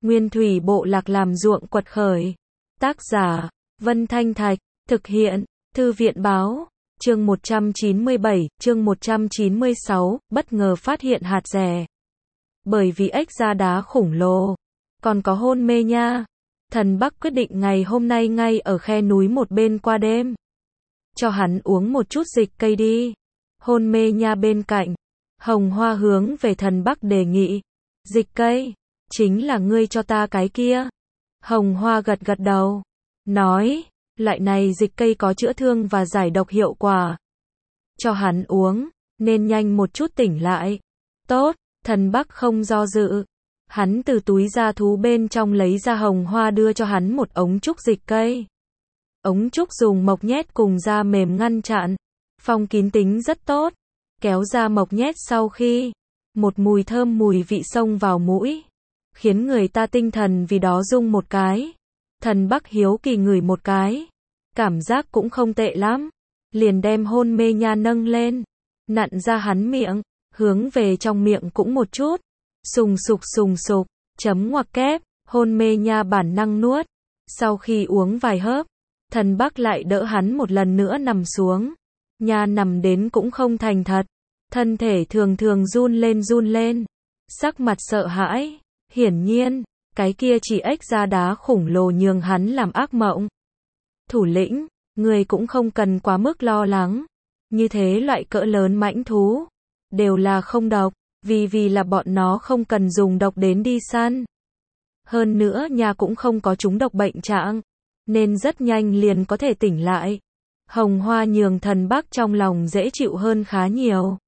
Nguyên thủy bộ lạc làm ruộng quật khởi. Tác giả, Vân Thanh Thạch, thực hiện, Thư viện báo, chương 197, chương 196, bất ngờ phát hiện hạt rẻ. Bởi vì ếch da đá khổng lồ, còn có hôn mê nha. Thần Bắc quyết định ngày hôm nay ngay ở khe núi một bên qua đêm. Cho hắn uống một chút dịch cây đi. Hôn mê nha bên cạnh. Hồng Hoa hướng về thần Bắc đề nghị. Dịch cây, chính là ngươi cho ta cái kia. Hồng Hoa gật gật đầu. Nói, loại này dịch cây có chữa thương và giải độc hiệu quả. Cho hắn uống, nên nhanh một chút tỉnh lại. Tốt, thần Bắc không do dự. Hắn từ túi da thú bên trong lấy ra Hồng Hoa đưa cho hắn một ống trúc dịch cây. Ống trúc dùng mộc nhét cùng da mềm ngăn chặn. Phong kín tính rất tốt. Kéo ra mộc nhét sau khi, một mùi thơm mùi vị xông vào mũi. Khiến người ta tinh thần vì đó rung một cái. Thần Bắc hiếu kỳ ngửi một cái. Cảm giác cũng không tệ lắm. Liền đem hôn mê nha nâng lên. Nặn ra hắn miệng. Hướng về trong miệng cũng một chút. Sùng sục, chấm ngoặc kép. Hôn mê nha bản năng nuốt. Sau khi uống vài hớp, thần Bắc lại đỡ hắn một lần nữa nằm xuống. Nha nằm đến cũng không thành thật. Thân thể thường thường run lên. Sắc mặt sợ hãi. Hiển nhiên, cái kia chỉ ếch da đá khổng lồ nhường hắn làm ác mộng. Thủ lĩnh, người cũng không cần quá mức lo lắng. Như thế loại cỡ lớn mãnh thú, đều là không độc, vì là bọn nó không cần dùng độc đến đi săn. Hơn nữa nha cũng không có trúng độc bệnh trạng, nên rất nhanh liền có thể tỉnh lại. Hồng Hoa nhường thần Bắc trong lòng dễ chịu hơn khá nhiều.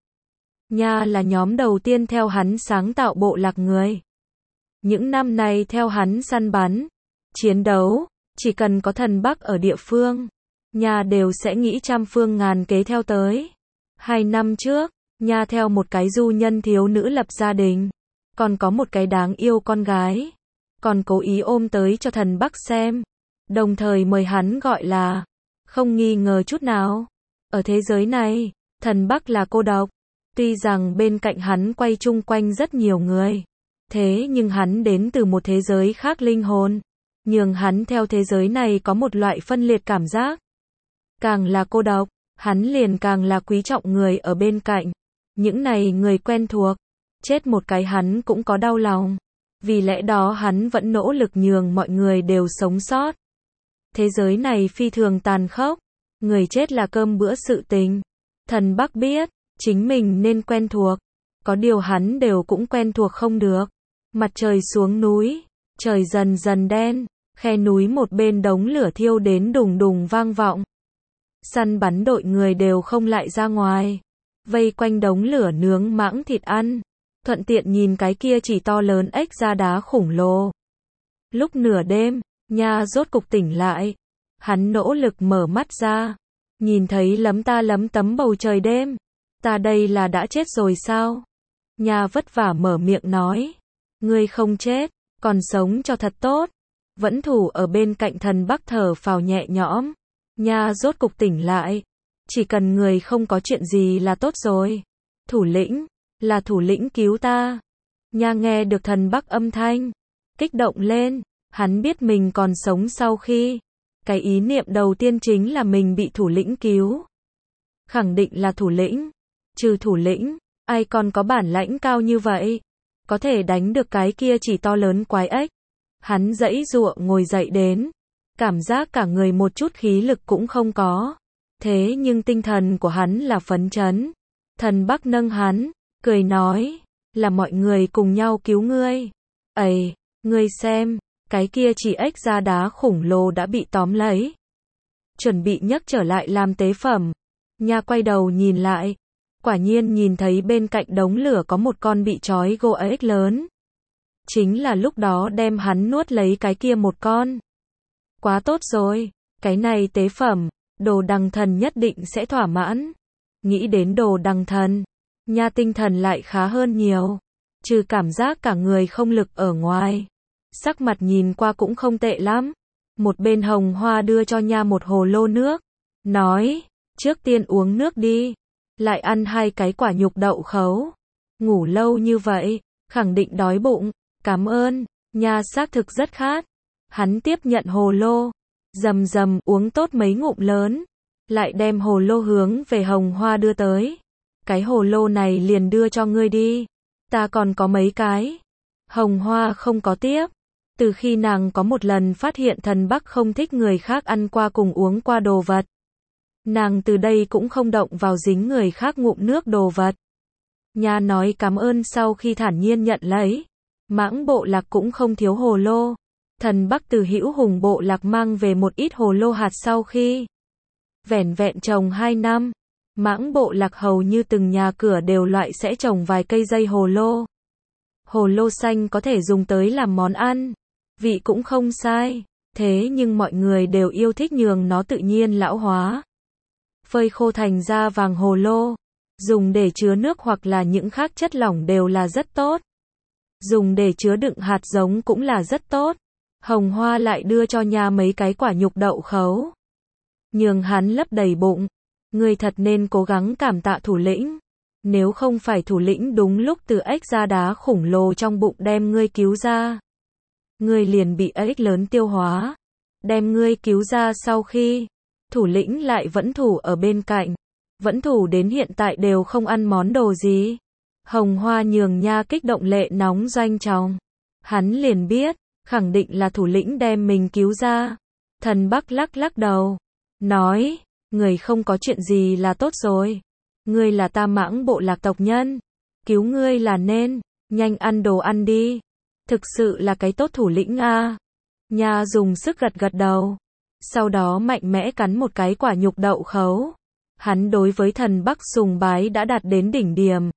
Nha là nhóm đầu tiên theo hắn sáng tạo bộ lạc người. Những năm này theo hắn săn bắn, chiến đấu, chỉ cần có thần Bắc ở địa phương, Nha đều sẽ nghĩ trăm phương ngàn kế theo tới. 2 năm trước, Nha theo một cái du nhân thiếu nữ lập gia đình, còn có một cái đáng yêu con gái, còn cố ý ôm tới cho thần Bắc xem, đồng thời mời hắn gọi là, không nghi ngờ chút nào. Ở thế giới này, thần Bắc là cô độc, tuy rằng bên cạnh hắn quay chung quanh rất nhiều người. Thế nhưng hắn đến từ một thế giới khác linh hồn, nhường hắn theo thế giới này có một loại phân liệt cảm giác. Càng là cô độc, hắn liền càng là quý trọng người ở bên cạnh. Những này người quen thuộc, chết một cái hắn cũng có đau lòng. Vì lẽ đó hắn vẫn nỗ lực nhường mọi người đều sống sót. Thế giới này phi thường tàn khốc, người chết là cơm bữa sự tình. Thần Bắc biết, chính mình nên quen thuộc, có điều hắn đều cũng quen thuộc không được. Mặt trời xuống núi, trời dần dần đen, khe núi một bên đống lửa thiêu đến đùng đùng vang vọng. Săn bắn đội người đều không lại ra ngoài, vây quanh đống lửa nướng mãng thịt ăn, thuận tiện nhìn cái kia chỉ to lớn ếch da đá khổng lồ. Lúc nửa đêm, Nha rốt cục tỉnh lại, hắn nỗ lực mở mắt ra, nhìn thấy lấm tấm bầu trời đêm. Ta đây là đã chết rồi sao? Nha vất vả mở miệng nói. Ngươi không chết, còn sống cho thật tốt. Vẫn thủ ở bên cạnh thần Bắc thở phào nhẹ nhõm. Nha rốt cục tỉnh lại. Chỉ cần người không có chuyện gì là tốt rồi. Thủ lĩnh, là thủ lĩnh cứu ta. Nha nghe được thần Bắc âm thanh, kích động lên. Hắn biết mình còn sống sau khi. Cái ý niệm đầu tiên chính là mình bị thủ lĩnh cứu. Khẳng định là thủ lĩnh. Trừ thủ lĩnh, ai còn có bản lãnh cao như vậy? Có thể đánh được cái kia chỉ to lớn quái ếch. Hắn giãy giụa ngồi dậy đến. Cảm giác cả người một chút khí lực cũng không có. Thế nhưng tinh thần của hắn là phấn chấn. Thần Bắc nâng hắn, cười nói. Là mọi người cùng nhau cứu ngươi. Ây, ngươi xem, cái kia chỉ ếch da đá khổng lồ đã bị tóm lấy. Chuẩn bị nhấc trở lại làm tế phẩm. Nha quay đầu nhìn lại. Quả nhiên nhìn thấy bên cạnh đống lửa có một con bị trói gô ếch lớn. Chính là lúc đó đem hắn nuốt lấy cái kia một con. Quá tốt rồi, cái này tế phẩm, đồ đằng thần nhất định sẽ thỏa mãn. Nghĩ đến đồ đằng thần, Nha tinh thần lại khá hơn nhiều. Trừ cảm giác cả người không lực ở ngoài. Sắc mặt nhìn qua cũng không tệ lắm. Một bên Hồng Hoa đưa cho Nha một hồ lô nước. Nói, trước tiên uống nước đi. Lại ăn 2 cái quả nhục đậu khấu. Ngủ lâu như vậy, khẳng định đói bụng. Cảm ơn. Nha xác thực rất khát. Hắn tiếp nhận hồ lô, rầm rầm uống tốt mấy ngụm lớn, lại đem hồ lô hướng về Hồng Hoa đưa tới. Cái hồ lô này liền đưa cho ngươi đi, ta còn có mấy cái. Hồng Hoa không có tiếp. Từ khi nàng có một lần phát hiện thần Bắc không thích người khác ăn qua cùng uống qua đồ vật, nàng từ đây cũng không động vào dính người khác ngụm nước đồ vật. Nha nói cảm ơn sau khi thản nhiên nhận lấy. Mãng bộ lạc cũng không thiếu hồ lô. Thần Bắc từ Hữu Hùng bộ lạc mang về một ít hồ lô hạt sau khi vẻn vẹn trồng 2 năm. Mãng bộ lạc hầu như từng nhà cửa đều loại sẽ trồng vài cây dây hồ lô. Hồ lô xanh có thể dùng tới làm món ăn, vị cũng không sai, thế nhưng mọi người đều yêu thích nhường nó tự nhiên lão hóa. Phơi khô thành ra vàng hồ lô, dùng để chứa nước hoặc là những khác chất lỏng đều là rất tốt. Dùng để chứa đựng hạt giống cũng là rất tốt. Hồng Hoa lại đưa cho Nha mấy cái quả nhục đậu khấu, nhường hắn lấp đầy bụng. Ngươi thật nên cố gắng cảm tạ thủ lĩnh. Nếu không phải thủ lĩnh đúng lúc từ ếch ra đá khổng lồ trong bụng đem ngươi cứu ra, ngươi liền bị ếch lớn tiêu hóa. Đem ngươi cứu ra sau khi, thủ lĩnh lại vẫn thủ ở bên cạnh. Vẫn thủ đến hiện tại đều không ăn món đồ gì. Hồng Hoa nhường Nha kích động lệ nóng doanh trọng. Hắn liền biết, khẳng định là thủ lĩnh đem mình cứu ra. Thần Bắc lắc lắc đầu, nói, người không có chuyện gì là tốt rồi. Ngươi là ta Mãng bộ lạc tộc nhân, cứu ngươi là nên, nhanh ăn đồ ăn đi. Thực sự là cái tốt thủ lĩnh a. Nha dùng sức gật gật đầu, sau đó mạnh mẽ cắn một cái quả nhục đậu khấu. Hắn đối với thần Bắc sùng bái đã đạt đến đỉnh điểm.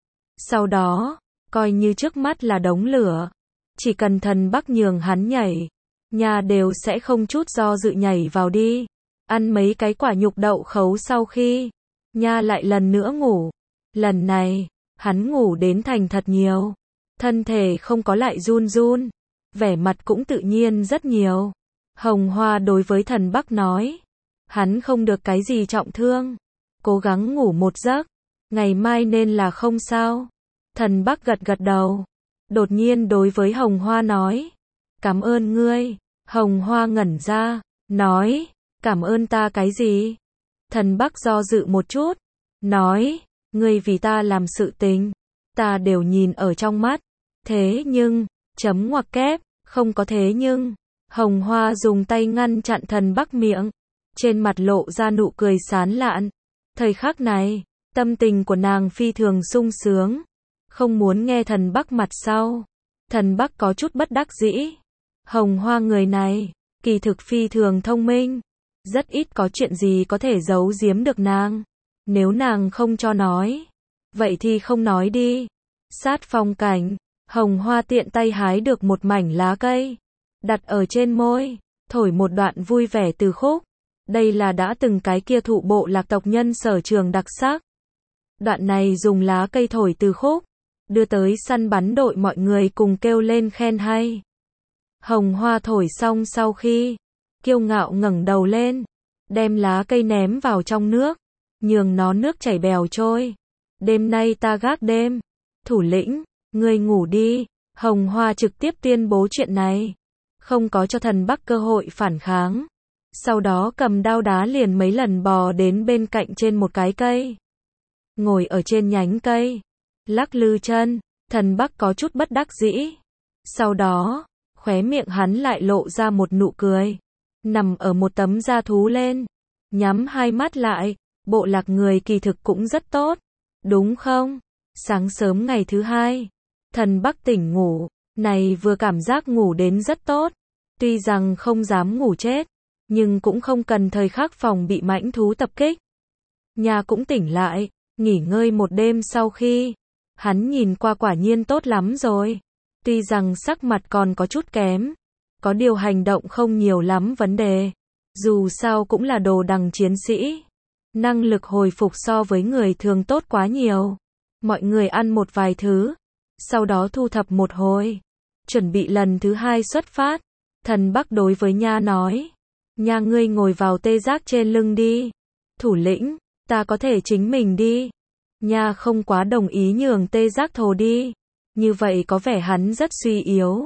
Sau đó, coi như trước mắt là đống lửa, chỉ cần thần Bắc nhường hắn nhảy, Nha đều sẽ không chút do dự nhảy vào đi. Ăn mấy cái quả nhục đậu khấu sau khi, Nha lại lần nữa ngủ. Lần này, hắn ngủ đến thành thật nhiều. Thân thể không có lại run run, vẻ mặt cũng tự nhiên rất nhiều. Hồng Hoa đối với thần Bắc nói, hắn không được cái gì trọng thương, cố gắng ngủ một giấc, ngày mai nên là không sao. Thần Bắc gật gật đầu, đột nhiên đối với Hồng Hoa nói, cảm ơn ngươi. Hồng Hoa ngẩn ra, nói, cảm ơn ta cái gì? Thần Bắc do dự một chút, nói, ngươi vì ta làm sự tình, ta đều nhìn ở trong mắt. Thế nhưng, chấm ngoặc kép, không có thế nhưng. Hồng Hoa dùng tay ngăn chặn thần Bắc miệng, trên mặt lộ ra nụ cười sán lạn. Thời khắc này, tâm tình của nàng phi thường sung sướng, không muốn nghe thần Bắc mặt sau. Thần Bắc có chút bất đắc dĩ. Hồng Hoa người này, kỳ thực phi thường thông minh, rất ít có chuyện gì có thể giấu giếm được nàng. Nếu nàng không cho nói, vậy thì không nói đi. Sát phong cảnh, Hồng Hoa tiện tay hái được một mảnh lá cây, đặt ở trên môi, thổi một đoạn vui vẻ từ khúc. Đây là đã từng cái kia thụ bộ lạc tộc nhân sở trường đặc sắc. Đoạn này dùng lá cây thổi từ khúc, đưa tới săn bắn đội mọi người cùng kêu lên khen hay. Hồng Hoa thổi xong sau khi, kiêu ngạo ngẩng đầu lên, đem lá cây ném vào trong nước, nhường nó nước chảy bèo trôi. Đêm nay ta gác đêm. Thủ lĩnh, ngươi ngủ đi. Hồng Hoa trực tiếp tuyên bố chuyện này, không có cho thần Bắc cơ hội phản kháng. Sau đó cầm đao đá liền mấy lần bò đến bên cạnh trên một cái cây. Ngồi ở trên nhánh cây, lắc lư chân, thần Bắc có chút bất đắc dĩ. Sau đó, khóe miệng hắn lại lộ ra một nụ cười. Nằm ở một tấm da thú lên, nhắm hai mắt lại, bộ lạc người kỳ thực cũng rất tốt, đúng không? Sáng sớm ngày thứ hai, thần Bắc tỉnh ngủ, này vừa cảm giác ngủ đến rất tốt. Tuy rằng không dám ngủ chết, nhưng cũng không cần thời khắc phòng bị mãnh thú tập kích. Nha cũng tỉnh lại, nghỉ ngơi một đêm sau khi, hắn nhìn qua quả nhiên tốt lắm rồi. Tuy rằng sắc mặt còn có chút kém, có điều hành động không nhiều lắm vấn đề. Dù sao cũng là đồ đằng chiến sĩ, năng lực hồi phục so với người thường tốt quá nhiều. Mọi người ăn một vài thứ, sau đó thu thập một hồi, chuẩn bị lần thứ hai xuất phát. Thần Bắc đối với Nha nói, Nha ngươi ngồi vào tê giác trên lưng đi. Thủ lĩnh, ta có thể chính mình đi. Nha không quá đồng ý nhường tê giác thồ đi, như vậy có vẻ hắn rất suy yếu.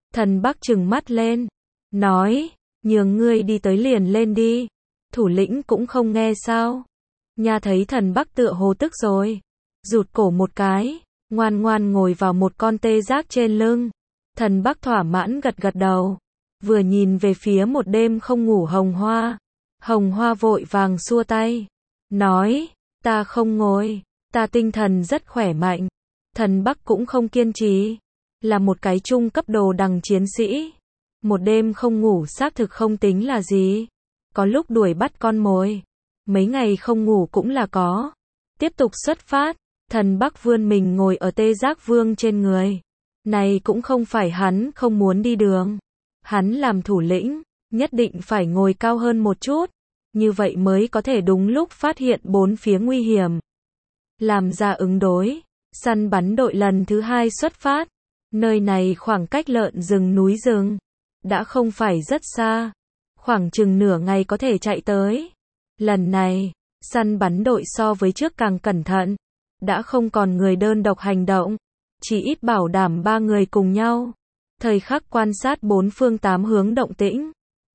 Thần Bắc trừng mắt lên, nói, nhường ngươi đi tới liền lên đi, thủ lĩnh cũng không nghe sao. Nha thấy thần Bắc tựa hồ tức rồi, rụt cổ một cái, ngoan ngoan ngồi vào một con tê giác trên lưng. Thần Bắc thỏa mãn gật gật đầu, vừa nhìn về phía một đêm không ngủ Hồng Hoa vội vàng xua tay, nói, ta không ngồi, ta tinh thần rất khỏe mạnh. Thần Bắc cũng không kiên trì, là một cái trung cấp đồ đằng chiến sĩ. Một đêm không ngủ xác thực không tính là gì, có lúc đuổi bắt con mồi, mấy ngày không ngủ cũng là có. Tiếp tục xuất phát, thần Bắc vươn mình ngồi ở tê giác vương trên người. Này cũng không phải hắn không muốn đi đường. Hắn làm thủ lĩnh, nhất định phải ngồi cao hơn một chút, như vậy mới có thể đúng lúc phát hiện bốn phía nguy hiểm. Làm ra ứng đối, săn bắn đội lần thứ 2 xuất phát. Nơi này khoảng cách lợn rừng núi rừng, đã không phải rất xa, khoảng chừng nửa ngày có thể chạy tới. Lần này, săn bắn đội so với trước càng cẩn thận, đã không còn người đơn độc hành động, chỉ ít bảo đảm 3 người cùng nhau. Thời khắc quan sát bốn phương tám hướng động tĩnh.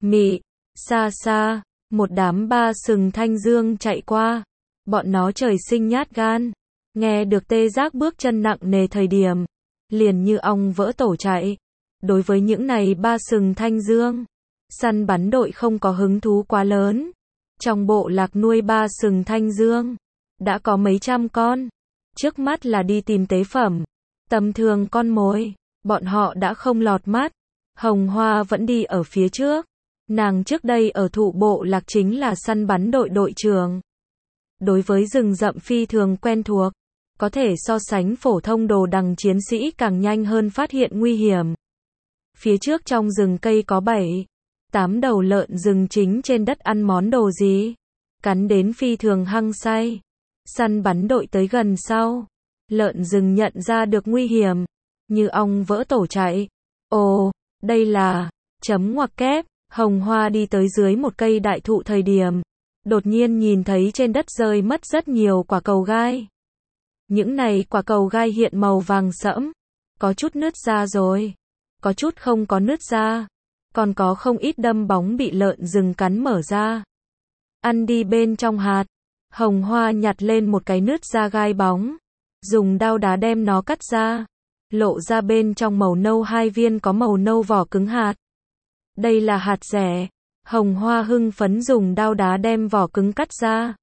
Xa xa, một đám ba sừng thanh dương chạy qua. Bọn nó trời sinh nhát gan, nghe được tê giác bước chân nặng nề thời điểm, liền như ong vỡ tổ chạy. Đối với những này ba sừng thanh dương, săn bắn đội không có hứng thú quá lớn. Trong bộ lạc nuôi ba sừng thanh dương, đã có mấy trăm con. Trước mắt là đi tìm tế phẩm, tầm thường con mồi, bọn họ đã không lọt mắt. Hồng Hoa vẫn đi ở phía trước. Nàng trước đây ở thụ bộ lạc chính là săn bắn đội đội trưởng. Đối với rừng rậm phi thường quen thuộc, có thể so sánh phổ thông đồ đằng chiến sĩ càng nhanh hơn phát hiện nguy hiểm. Phía trước trong rừng cây có 7-8 đầu lợn rừng chính trên đất ăn món đồ gì, cắn đến phi thường hăng say. Săn bắn đội tới gần sau, lợn rừng nhận ra được nguy hiểm, như ong vỡ tổ chạy. Ồ, đây là chấm ngoặc kép. Hồng Hoa đi tới dưới một cây đại thụ thời điểm, đột nhiên nhìn thấy trên đất rơi mất rất nhiều quả cầu gai. Những này quả cầu gai hiện màu vàng sẫm, có chút nứt ra rồi, có chút không có nứt ra, còn có không ít đâm bóng bị lợn rừng cắn mở ra. Ăn đi bên trong hạt. Hồng Hoa nhặt lên một cái nứt ra gai bóng, dùng đao đá đem nó cắt ra, lộ ra bên trong màu nâu 2 viên có màu nâu vỏ cứng hạt. Đây là hạt dẻ. Hồng Hoa hưng phấn dùng đao đá đem vỏ cứng cắt ra,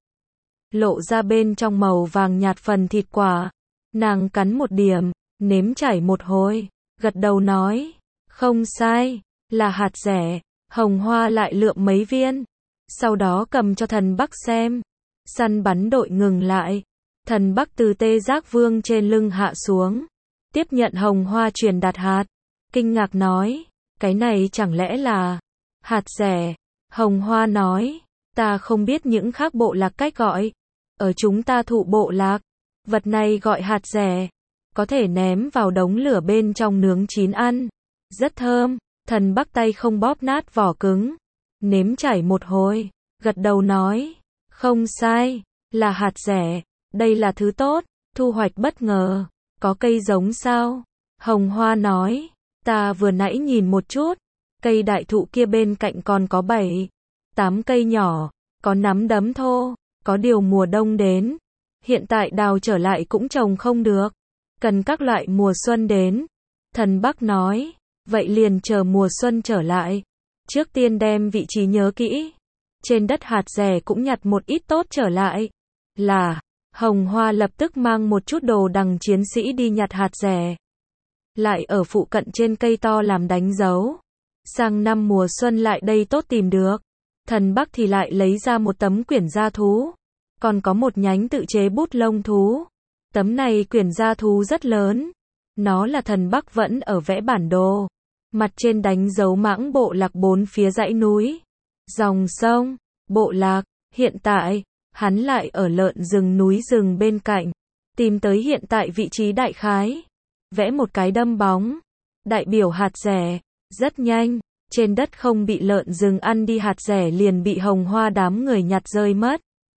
lộ ra bên trong màu vàng nhạt phần thịt quả. Nàng cắn một điểm, nếm trải một hồi, gật đầu nói, không sai, là hạt dẻ. Hồng Hoa lại lượm mấy viên, sau đó cầm cho thần Bắc xem. Săn bắn đội ngừng lại, thần Bắc từ tê giác vương trên lưng hạ xuống, tiếp nhận Hồng Hoa truyền đạt hạt, kinh ngạc nói, cái này chẳng lẽ là hạt dẻ? Hồng Hoa nói, ta không biết những khác bộ lạc cách gọi, ở chúng ta thụ bộ lạc, vật này gọi hạt dẻ, có thể ném vào đống lửa bên trong nướng chín ăn, rất thơm. Thần Bắc tay không bóp nát vỏ cứng, nếm trải một hồi, gật đầu nói, không sai, là hạt dẻ, đây là thứ tốt, thu hoạch bất ngờ, có cây giống sao? Hồng Hoa nói, ta vừa nãy nhìn một chút, cây đại thụ kia bên cạnh còn có 7-8 cây nhỏ, có nắm đấm thô, có điều mùa đông đến, hiện tại đào trở lại cũng trồng không được, cần các loại mùa xuân đến. Thần Bắc nói, vậy liền chờ mùa xuân trở lại, trước tiên đem vị trí nhớ kỹ, trên đất hạt dẻ cũng nhặt một ít tốt trở lại. Là, Hồng Hoa lập tức mang một chút đồ đằng chiến sĩ đi nhặt hạt dẻ, lại ở phụ cận trên cây to làm đánh dấu, sang năm mùa xuân lại đây tốt tìm được. Thần Bắc thì lại lấy ra một tấm quyển gia thú, còn có một nhánh tự chế bút lông thú. Tấm này quyển gia thú rất lớn, nó là thần Bắc vẫn ở vẽ bản đồ, mặt trên đánh dấu mãng bộ lạc bốn phía dãy núi, dòng sông, bộ lạc. Hiện tại, hắn lại ở lợn rừng núi rừng bên cạnh, tìm tới hiện tại vị trí đại khái, vẽ một cái đâm bóng, đại biểu hạt dẻ. Rất nhanh, trên đất không bị lợn rừng ăn đi hạt dẻ liền bị Hồng Hoa đám người nhặt rơi mất,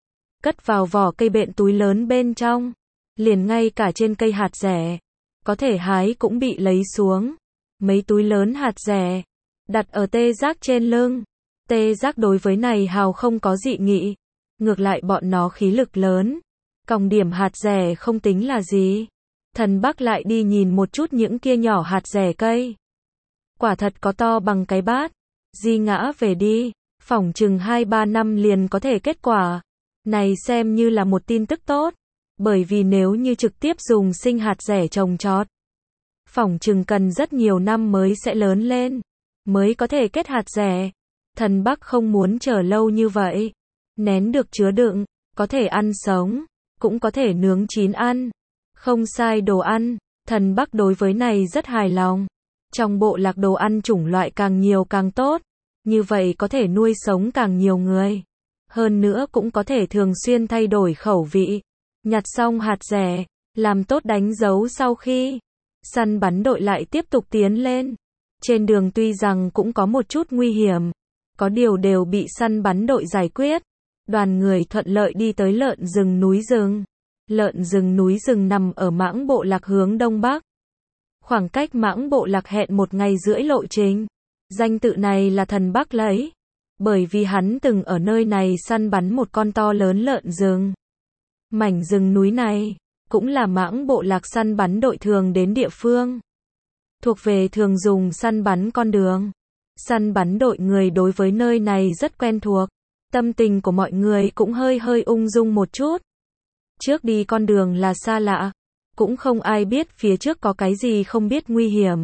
cất vào vỏ cây bện túi lớn bên trong, liền ngay cả trên cây hạt dẻ có thể hái cũng bị lấy xuống. mấy túi lớn hạt dẻ, đặt ở Tê Giác trên lưng. Tê Giác đối với này hào không có dị nghị. Ngược lại bọn nó khí lực lớn. Còng điểm hạt dẻ không tính là gì. Thần Bắc lại đi nhìn một chút những kia nhỏ hạt dẻ cây. Quả thật có to bằng cái bát. Di ngã về đi. Phỏng chừng 2-3 năm liền có thể kết quả. Này xem như là một tin tức tốt. Bởi vì nếu như trực tiếp dùng sinh hạt dẻ trồng trọt, phỏng chừng cần rất nhiều năm mới sẽ lớn lên, mới có thể kết hạt dẻ. Thần Bắc không muốn chờ lâu như vậy. Nén được chứa đựng, có thể ăn sống, cũng có thể nướng chín ăn. Không sai đồ ăn, thần Bắc đối với này rất hài lòng. Trong bộ lạc đồ ăn chủng loại càng nhiều càng tốt, như vậy có thể nuôi sống càng nhiều người. Hơn nữa cũng có thể thường xuyên thay đổi khẩu vị. Nhặt xong hạt dẻ, làm tốt đánh dấu sau khi săn bắn đội lại tiếp tục tiến lên. Trên đường tuy rằng cũng có một chút nguy hiểm, có điều đều bị săn bắn đội giải quyết. Đoàn người thuận lợi đi tới lợn rừng núi rừng. Lợn rừng núi rừng nằm ở Mãng Bộ Lạc hướng đông bắc. Khoảng cách Mãng Bộ Lạc hẹn 1 ngày rưỡi lộ trình. Danh tự này là thần Bắc lấy, bởi vì hắn từng ở nơi này săn bắn một con to lớn lợn rừng. Mảnh rừng núi này cũng là Mãng Bộ Lạc săn bắn đội thường đến địa phương. Thuộc về thường dùng săn bắn con đường. Săn bắn đội người đối với nơi này rất quen thuộc. Tâm tình của mọi người cũng hơi ung dung một chút. Trước đi con đường là xa lạ, cũng không ai biết phía trước có cái gì không biết nguy hiểm.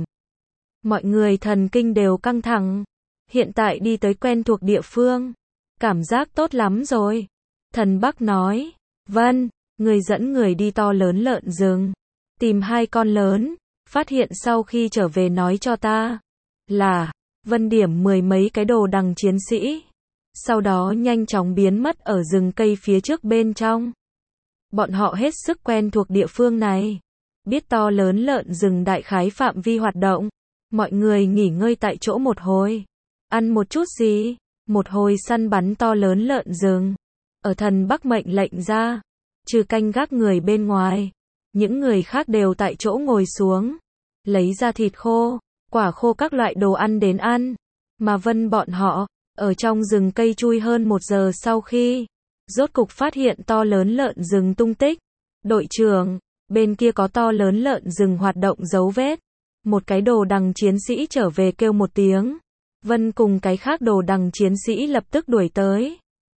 Mọi người thần kinh đều căng thẳng. Hiện tại đi tới quen thuộc địa phương, cảm giác tốt lắm rồi. Thần Bắc nói, vâng, người dẫn người đi to lớn lợn rừng, tìm 2 con lớn, phát hiện sau khi trở về nói cho ta. Là, Vân điểm 10 mấy cái đồ đằng chiến sĩ. Sau đó nhanh chóng biến mất ở rừng cây phía trước bên trong. Bọn họ hết sức quen thuộc địa phương này. Biết to lớn lợn rừng đại khái phạm vi hoạt động. Mọi người nghỉ ngơi tại chỗ một hồi. Ăn một chút gì? Một hồi săn bắn to lớn lợn rừng. Ở thần Bắc mệnh lệnh ra. Trừ canh gác người bên ngoài. Những người khác đều tại chỗ ngồi xuống. Lấy ra thịt khô, quả khô các loại đồ ăn đến ăn. Mà Vân bọn họ, ở trong rừng cây chui hơn 1 giờ sau khi rốt cục phát hiện to lớn lợn rừng tung tích. Đội trưởng, bên kia có to lớn lợn rừng hoạt động dấu vết. Một cái đồ đằng chiến sĩ trở về kêu một tiếng. Vân cùng cái khác đồ đằng chiến sĩ lập tức đuổi tới.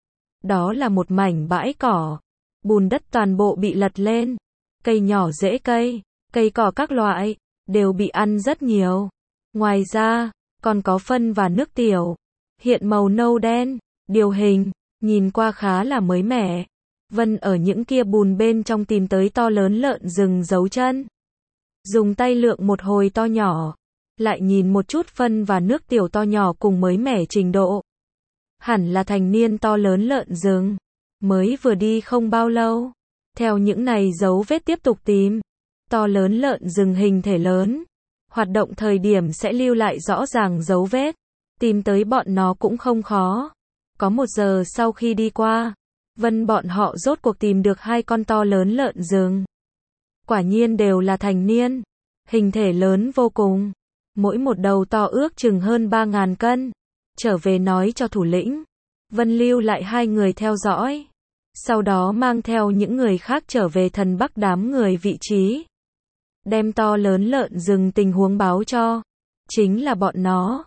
Đó là một mảnh bãi cỏ. Bùn đất toàn bộ bị lật lên. Cây nhỏ rễ cây, cây cỏ các loại, đều bị ăn rất nhiều. Ngoài ra, còn có phân và nước tiểu. Hiện màu nâu đen, điều hình, nhìn qua khá là mới mẻ. Vân ở những kia bùn bên trong tìm tới to lớn lợn rừng dấu chân. Dùng tay lượng một hồi to nhỏ. Lại nhìn một chút phân và nước tiểu to nhỏ cùng mới mẻ trình độ. Hẳn là thành niên to lớn lợn rừng. Mới vừa đi không bao lâu. Theo những này dấu vết tiếp tục tìm. To lớn lợn rừng hình thể lớn. Hoạt động thời điểm sẽ lưu lại rõ ràng dấu vết. Tìm tới bọn nó cũng không khó. Có 1 giờ sau khi đi qua, Vân bọn họ rốt cuộc tìm được 2 con to lớn lợn rừng. Quả nhiên đều là thành niên. Hình thể lớn vô cùng. Mỗi một đầu to ước chừng hơn 3.000 cân. Trở về nói cho thủ lĩnh. Vân lưu lại 2 người theo dõi. Sau đó mang theo những người khác trở về thần Bắc đám người vị trí. Đem to lớn lợn rừng tình huống báo cho. Chính là bọn nó.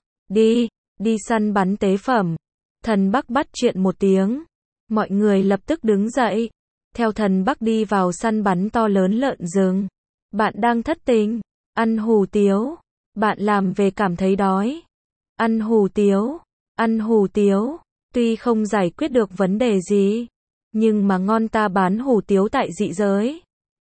Đi săn bắn tế phẩm. Thần Bắc bắt chuyện một tiếng. Mọi người lập tức đứng dậy. Theo thần Bắc đi vào săn bắn to lớn lợn rừng. Bạn đang thất tình. Ăn hủ tiếu. Bạn làm về cảm thấy đói. Ăn hủ tiếu. Ăn hủ tiếu. Tuy không giải quyết được vấn đề gì. Nhưng mà ngon ta bán hủ tiếu tại dị giới.